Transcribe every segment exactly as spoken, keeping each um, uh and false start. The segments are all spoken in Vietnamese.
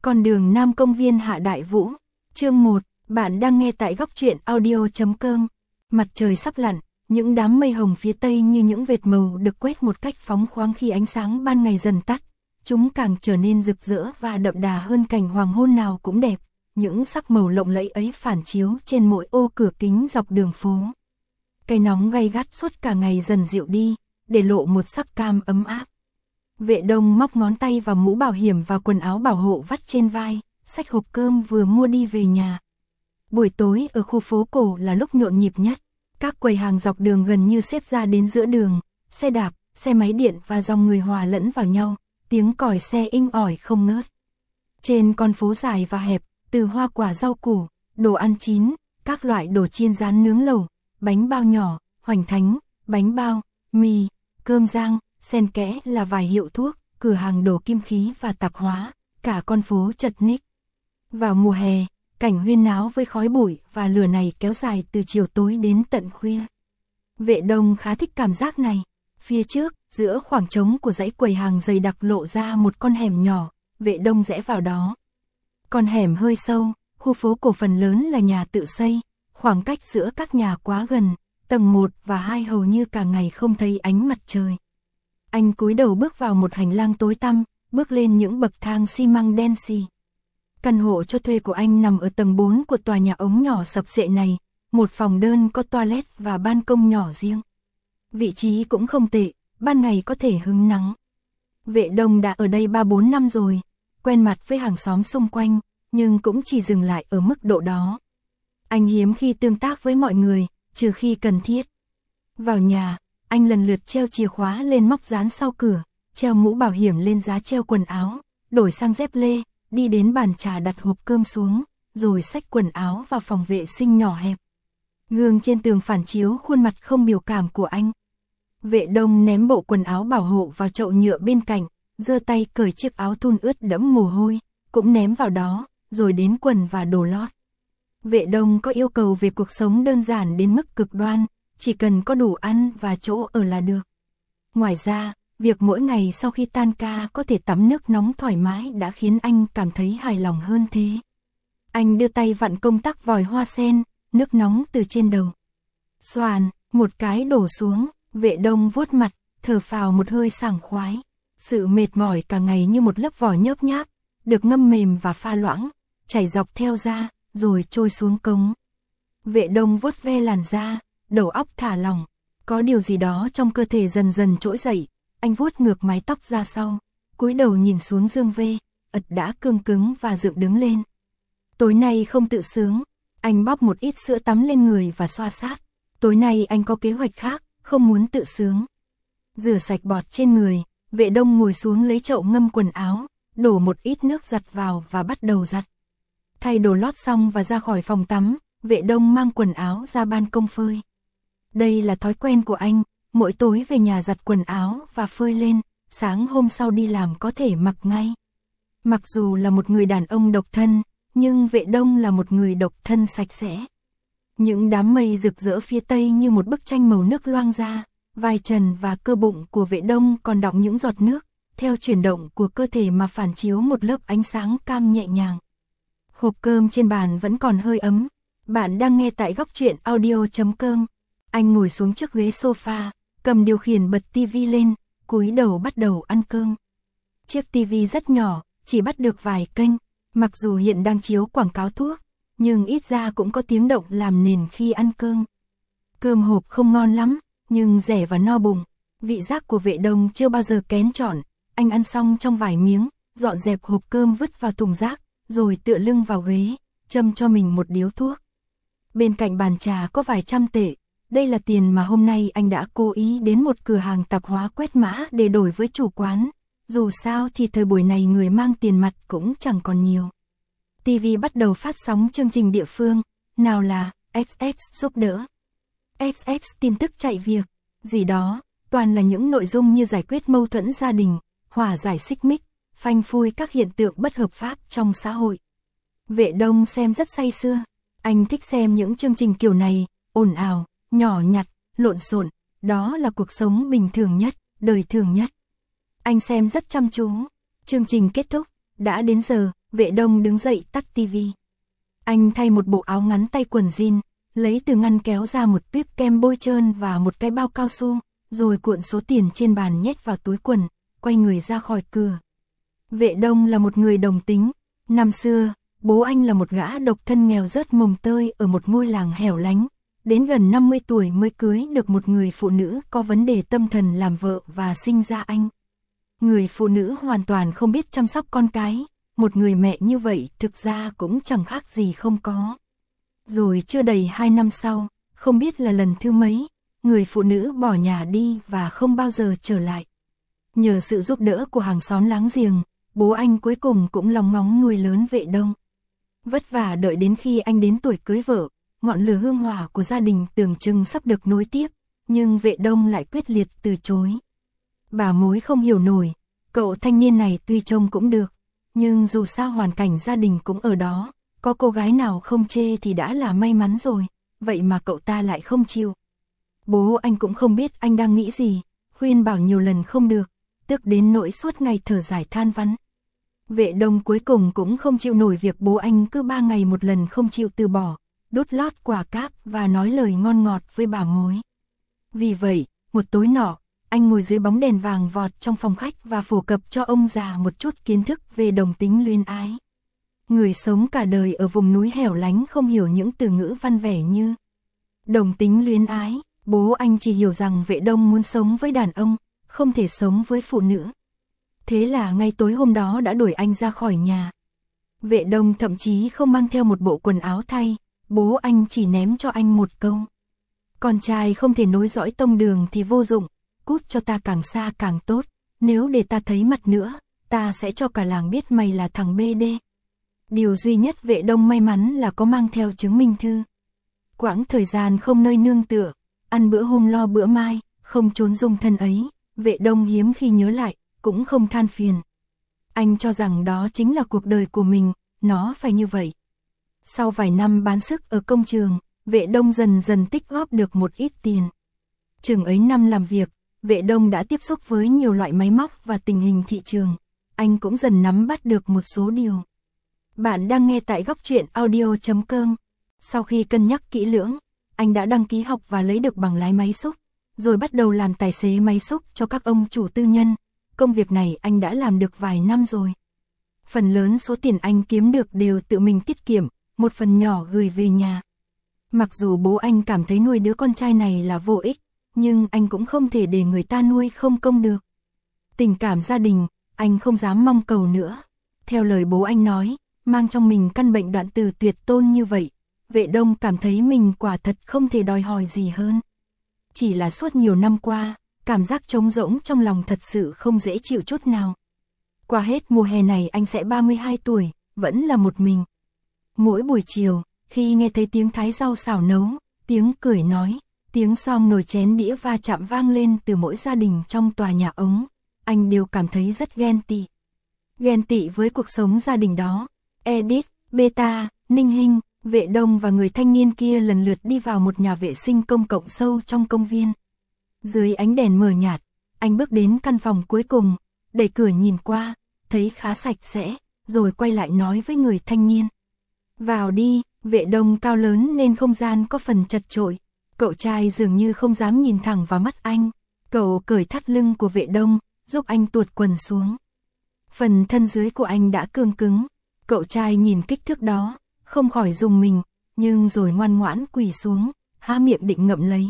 Con đường Nam Công viên Hạ Đại Vũ. Chương một, bạn đang nghe tại góc truyện audio chấm com. Mặt trời sắp lặn, những đám mây hồng phía tây như những vệt màu được quét một cách phóng khoáng khi ánh sáng ban ngày dần tắt. Chúng càng trở nên rực rỡ và đậm đà hơn cảnh hoàng hôn nào cũng đẹp. Những sắc màu lộng lẫy ấy phản chiếu trên mỗi ô cửa kính dọc đường phố. Cái nóng gay gắt suốt cả ngày dần dịu đi, để lộ một sắc cam ấm áp. Vệ Đông móc ngón tay vào mũ bảo hiểm và quần áo bảo hộ vắt trên vai, xách hộp cơm vừa mua đi về nhà. Buổi tối ở khu phố cổ là lúc nhộn nhịp nhất. Các quầy hàng dọc đường gần như xếp ra đến giữa đường, xe đạp, xe máy điện và dòng người hòa lẫn vào nhau, tiếng còi xe inh ỏi không ngớt. Trên con phố dài và hẹp, từ hoa quả rau củ, đồ ăn chín, các loại đồ chiên rán nướng lẩu, bánh bao nhỏ, hoành thánh, bánh bao, mì, cơm rang, xen kẽ là vài hiệu thuốc, cửa hàng đồ kim khí và tạp hóa, cả con phố chật ních. Vào mùa hè, cảnh huyên náo với khói bụi và lửa này kéo dài từ chiều tối đến tận khuya. Vệ Đông khá thích cảm giác này. Phía trước, giữa khoảng trống của dãy quầy hàng dày đặc lộ ra một con hẻm nhỏ, Vệ Đông rẽ vào đó. Con hẻm hơi sâu, khu phố cổ phần lớn là nhà tự xây, khoảng cách giữa các nhà quá gần, tầng một và hai hầu như cả ngày không thấy ánh mặt trời. Anh cúi đầu bước vào một hành lang tối tăm, bước lên những bậc thang xi măng đen xì. Căn hộ cho thuê của anh nằm ở tầng bốn của tòa nhà ống nhỏ sập xệ này, một phòng đơn có toilet và ban công nhỏ riêng. Vị trí cũng không tệ, ban ngày có thể hứng nắng. Vệ Đông đã ở đây ba bốn năm rồi, quen mặt với hàng xóm xung quanh, nhưng cũng chỉ dừng lại ở mức độ đó. Anh hiếm khi tương tác với mọi người, trừ khi cần thiết. Vào nhà, anh lần lượt treo chìa khóa lên móc dán sau cửa, treo mũ bảo hiểm lên giá treo quần áo, đổi sang dép lê, đi đến bàn trà đặt hộp cơm xuống, rồi xách quần áo vào phòng vệ sinh nhỏ hẹp. Gương trên tường phản chiếu khuôn mặt không biểu cảm của anh. Vệ Đông ném bộ quần áo bảo hộ vào chậu nhựa bên cạnh, giơ tay cởi chiếc áo thun ướt đẫm mồ hôi, cũng ném vào đó, rồi đến quần và đồ lót. Vệ Đông có yêu cầu về cuộc sống đơn giản đến mức cực đoan, chỉ cần có đủ ăn và chỗ ở là được. Ngoài ra, việc mỗi ngày sau khi tan ca có thể tắm nước nóng thoải mái đã khiến anh cảm thấy hài lòng hơn thế. Anh đưa tay vặn công tắc vòi hoa sen, nước nóng từ trên đầu. Xoàn, một cái đổ xuống, Vệ Đông vuốt mặt, thở phào một hơi sảng khoái. Sự mệt mỏi cả ngày như một lớp vỏ nhớp nháp, được ngâm mềm và pha loãng, chảy dọc theo da, rồi trôi xuống cống. Vệ Đông vuốt ve làn da, đầu óc thả lỏng, có điều gì đó trong cơ thể dần dần trỗi dậy, anh vuốt ngược mái tóc ra sau, cúi đầu nhìn xuống dương vê, ật đã cương cứng và dựng đứng lên. Tối nay không tự sướng, anh bóp một ít sữa tắm lên người và xoa sát. Tối nay anh có kế hoạch khác, không muốn tự sướng. Rửa sạch bọt trên người, Vệ Đông ngồi xuống lấy chậu ngâm quần áo, đổ một ít nước giặt vào và bắt đầu giặt. Thay đồ lót xong và ra khỏi phòng tắm, Vệ Đông mang quần áo ra ban công phơi. Đây là thói quen của anh, mỗi tối về nhà giặt quần áo và phơi lên, sáng hôm sau đi làm có thể mặc ngay. Mặc dù là một người đàn ông độc thân, nhưng Vệ Đông là một người độc thân sạch sẽ. Những đám mây rực rỡ phía tây như một bức tranh màu nước loang ra, vai trần và cơ bụng của Vệ Đông còn đọng những giọt nước, theo chuyển động của cơ thể mà phản chiếu một lớp ánh sáng cam nhẹ nhàng. Hộp cơm trên bàn vẫn còn hơi ấm. Bạn đang nghe tại góc truyện audio chấm com. Anh ngồi xuống chiếc ghế sofa, cầm điều khiển bật tivi lên, cúi đầu bắt đầu ăn cơm. Chiếc tivi rất nhỏ, chỉ bắt được vài kênh, mặc dù hiện đang chiếu quảng cáo thuốc, nhưng ít ra cũng có tiếng động làm nền khi ăn cơm. Cơm hộp không ngon lắm, nhưng rẻ và no bụng. Vị giác của Vệ Đông chưa bao giờ kén chọn. Anh ăn xong trong vài miếng, dọn dẹp hộp cơm vứt vào thùng rác, rồi tựa lưng vào ghế, châm cho mình một điếu thuốc. Bên cạnh bàn trà có vài trăm tệ. Đây là tiền mà hôm nay anh đã cố ý đến một cửa hàng tạp hóa quét mã để đổi với chủ quán. Dù sao thì thời buổi này người mang tiền mặt cũng chẳng còn nhiều. ti vi bắt đầu phát sóng chương trình địa phương, nào là ích ích giúp đỡ, ích ích tin tức chạy việc, gì đó, toàn là những nội dung như giải quyết mâu thuẫn gia đình, hòa giải xích mích, phanh phui các hiện tượng bất hợp pháp trong xã hội. Vệ Đông xem rất say sưa, anh thích xem những chương trình kiểu này, ồn ào, nhỏ nhặt, lộn xộn, đó là cuộc sống bình thường nhất, đời thường nhất. Anh xem rất chăm chú. Chương trình kết thúc, đã đến giờ, Vệ Đông đứng dậy tắt tivi. Anh thay một bộ áo ngắn tay quần jean, lấy từ ngăn kéo ra một tuyếp kem bôi trơn và một cái bao cao su, rồi cuộn số tiền trên bàn nhét vào túi quần, quay người ra khỏi cửa. Vệ Đông là một người đồng tính. Năm xưa, bố anh là một gã độc thân nghèo rớt mồng tơi ở một ngôi làng hẻo lánh. Đến gần năm mươi tuổi mới cưới được một người phụ nữ có vấn đề tâm thần làm vợ và sinh ra anh. Người phụ nữ hoàn toàn không biết chăm sóc con cái, một người mẹ như vậy thực ra cũng chẳng khác gì không có. Rồi chưa đầy hai năm sau, không biết là lần thứ mấy, người phụ nữ bỏ nhà đi và không bao giờ trở lại. Nhờ sự giúp đỡ của hàng xóm láng giềng, bố anh cuối cùng cũng lòng ngóng nuôi lớn Vệ Đông. Vất vả đợi đến khi anh đến tuổi cưới vợ, ngọn lửa hương hỏa của gia đình tưởng chừng sắp được nối tiếp, nhưng Vệ Đông lại quyết liệt từ chối. Bà mối không hiểu nổi, cậu thanh niên này tuy trông cũng được, nhưng dù sao hoàn cảnh gia đình cũng ở đó, có cô gái nào không chê thì đã là may mắn rồi, vậy mà cậu ta lại không chịu. Bố anh cũng không biết anh đang nghĩ gì, khuyên bảo nhiều lần không được, tức đến nỗi suốt ngày thở dài than vãn. Vệ Đông cuối cùng cũng không chịu nổi việc bố anh cứ ba ngày một lần không chịu từ bỏ, đút lót quả cáp và nói lời ngon ngọt với bà mối. Vì vậy, một tối nọ, anh ngồi dưới bóng đèn vàng vọt trong phòng khách và phổ cập cho ông già một chút kiến thức về đồng tính luyến ái. Người sống cả đời ở vùng núi hẻo lánh không hiểu những từ ngữ văn vẻ như đồng tính luyến ái, bố anh chỉ hiểu rằng Vệ Đông muốn sống với đàn ông, không thể sống với phụ nữ. Thế là ngay tối hôm đó đã đuổi anh ra khỏi nhà. Vệ Đông thậm chí không mang theo một bộ quần áo thay, bố anh chỉ ném cho anh một câu. Con trai không thể nối dõi tông đường thì vô dụng, cút cho ta càng xa càng tốt, nếu để ta thấy mặt nữa, ta sẽ cho cả làng biết mày là thằng bê đê. Điều duy nhất Vệ Đông may mắn là có mang theo chứng minh thư. Quãng thời gian không nơi nương tựa, ăn bữa hôm lo bữa mai, không trốn dung thân ấy, Vệ Đông hiếm khi nhớ lại, cũng không than phiền. Anh cho rằng đó chính là cuộc đời của mình, nó phải như vậy. Sau vài năm bán sức ở công trường, Vệ Đông dần dần tích góp được một ít tiền. Chừng ấy năm làm việc, Vệ Đông đã tiếp xúc với nhiều loại máy móc và tình hình thị trường. Anh cũng dần nắm bắt được một số điều. Bạn đang nghe tại góc truyện audio chấm com. Sau khi cân nhắc kỹ lưỡng, anh đã đăng ký học và lấy được bằng lái máy xúc, rồi bắt đầu làm tài xế máy xúc cho các ông chủ tư nhân. Công việc này anh đã làm được vài năm rồi. Phần lớn số tiền anh kiếm được đều tự mình tiết kiệm, một phần nhỏ gửi về nhà. Mặc dù bố anh cảm thấy nuôi đứa con trai này là vô ích, nhưng anh cũng không thể để người ta nuôi không công được. Tình cảm gia đình, anh không dám mong cầu nữa. Theo lời bố anh nói, mang trong mình căn bệnh đoạn tử tuyệt tôn như vậy, Vệ Đông cảm thấy mình quả thật không thể đòi hỏi gì hơn. Chỉ là suốt nhiều năm qua, cảm giác trống rỗng trong lòng thật sự không dễ chịu chút nào. Qua hết mùa hè này anh sẽ ba mươi hai tuổi, vẫn là một mình. Mỗi buổi chiều, khi nghe thấy tiếng thái rau xào nấu, tiếng cười nói, tiếng xoong nồi chén đĩa va chạm vang lên từ mỗi gia đình trong tòa nhà ống, anh đều cảm thấy rất ghen tị. Ghen tị với cuộc sống gia đình đó. Edith, Beta, Ninh Hinh, Vệ Đông và người thanh niên kia lần lượt đi vào một nhà vệ sinh công cộng sâu trong công viên. Dưới ánh đèn mờ nhạt, anh bước đến căn phòng cuối cùng, đẩy cửa nhìn qua, thấy khá sạch sẽ, rồi quay lại nói với người thanh niên. Vào đi. Vệ Đông cao lớn nên không gian có phần chật chội. Cậu trai dường như không dám nhìn thẳng vào mắt anh. Cậu cởi thắt lưng của Vệ Đông, giúp anh tuột quần xuống. Phần thân dưới của anh đã cương cứng. Cậu trai nhìn kích thước đó, không khỏi rùng mình, nhưng rồi ngoan ngoãn quỳ xuống, há miệng định ngậm lấy.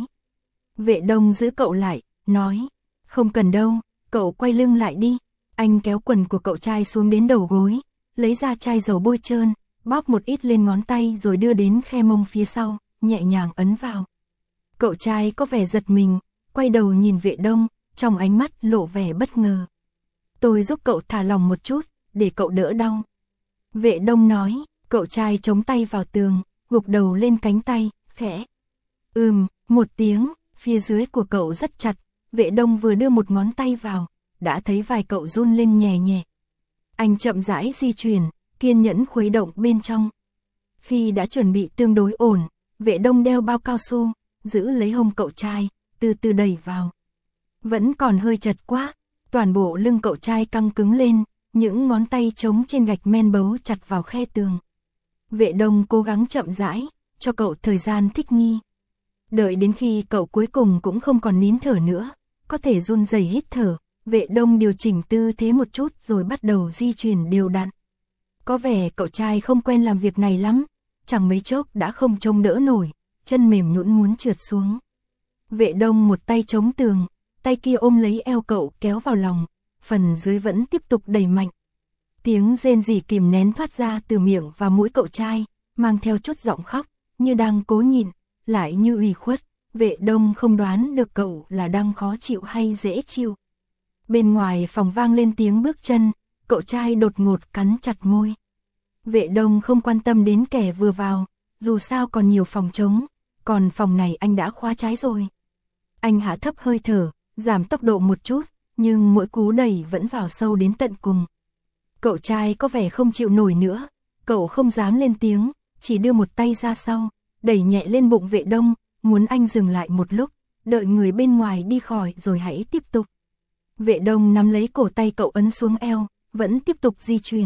Vệ Đông giữ cậu lại, nói, không cần đâu, cậu quay lưng lại đi. Anh kéo quần của cậu trai xuống đến đầu gối, lấy ra chai dầu bôi trơn, bóp một ít lên ngón tay rồi đưa đến khe mông phía sau, nhẹ nhàng ấn vào. Cậu trai có vẻ giật mình, quay đầu nhìn Vệ Đông, trong ánh mắt lộ vẻ bất ngờ. Tôi giúp cậu thả lỏng một chút, để cậu đỡ đau. Vệ Đông nói, cậu trai chống tay vào tường, gục đầu lên cánh tay, khẽ. Ừm, một tiếng, phía dưới của cậu rất chặt, Vệ Đông vừa đưa một ngón tay vào, đã thấy vai cậu run lên nhẹ nhẹ. Anh chậm rãi di chuyển, kiên nhẫn khuấy động bên trong. Khi đã chuẩn bị tương đối ổn, Vệ Đông đeo bao cao su, giữ lấy hông cậu trai, từ từ đẩy vào. Vẫn còn hơi chật quá, toàn bộ lưng cậu trai căng cứng lên, những ngón tay trống trên gạch men bấu chặt vào khe tường. Vệ Đông cố gắng chậm rãi, cho cậu thời gian thích nghi. Đợi đến khi cậu cuối cùng cũng không còn nín thở nữa, có thể run rẩy hít thở, Vệ Đông điều chỉnh tư thế một chút rồi bắt đầu di chuyển đều đặn. Có vẻ cậu trai không quen làm việc này lắm, chẳng mấy chốc đã không trông đỡ nổi, chân mềm nhũn muốn trượt xuống. Vệ Đông một tay chống tường, tay kia ôm lấy eo cậu kéo vào lòng, phần dưới vẫn tiếp tục đẩy mạnh. Tiếng rên rỉ kìm nén thoát ra từ miệng và mũi cậu trai, mang theo chút giọng khóc, như đang cố nhịn, lại như ủy khuất. Vệ Đông không đoán được cậu là đang khó chịu hay dễ chịu. Bên ngoài phòng vang lên tiếng bước chân, cậu trai đột ngột cắn chặt môi. Vệ Đông không quan tâm đến kẻ vừa vào, dù sao còn nhiều phòng trống, còn phòng này anh đã khóa trái rồi. Anh hạ thấp hơi thở, giảm tốc độ một chút, nhưng mỗi cú đẩy vẫn vào sâu đến tận cùng. Cậu trai có vẻ không chịu nổi nữa, cậu không dám lên tiếng, chỉ đưa một tay ra sau, đẩy nhẹ lên bụng Vệ Đông, muốn anh dừng lại một lúc, đợi người bên ngoài đi khỏi rồi hãy tiếp tục. Vệ Đông nắm lấy cổ tay cậu ấn xuống eo, vẫn tiếp tục di chuyển.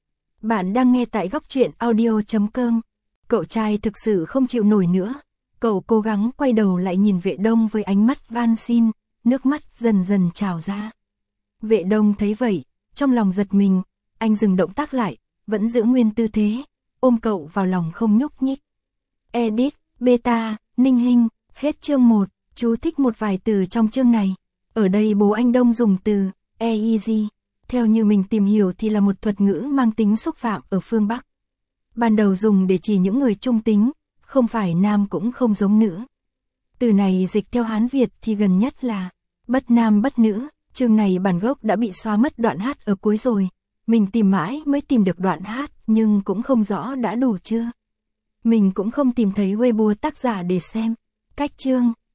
Bạn đang nghe tại góc truyện audio chấm com. Cậu trai thực sự không chịu nổi nữa, cậu cố gắng quay đầu lại nhìn Vệ Đông với ánh mắt van xin, nước mắt dần dần trào ra. Vệ Đông thấy vậy, trong lòng giật mình, anh dừng động tác lại, vẫn giữ nguyên tư thế, ôm cậu vào lòng không nhúc nhích. Edit, Beta, Ninh Hinh, hết chương một, chú thích một vài từ trong chương này. Ở đây bố anh Đông dùng từ easy, theo như mình tìm hiểu thì là một thuật ngữ mang tính xúc phạm ở phương Bắc. Ban đầu dùng để chỉ những người trung tính, không phải nam cũng không giống nữ. Từ này dịch theo Hán Việt thì gần nhất là bất nam bất nữ. Chương này bản gốc đã bị xóa mất đoạn hát ở cuối rồi. Mình tìm mãi mới tìm được đoạn hát, nhưng cũng không rõ đã đủ chưa. Mình cũng không tìm thấy Weibo tác giả để xem. Cách chương,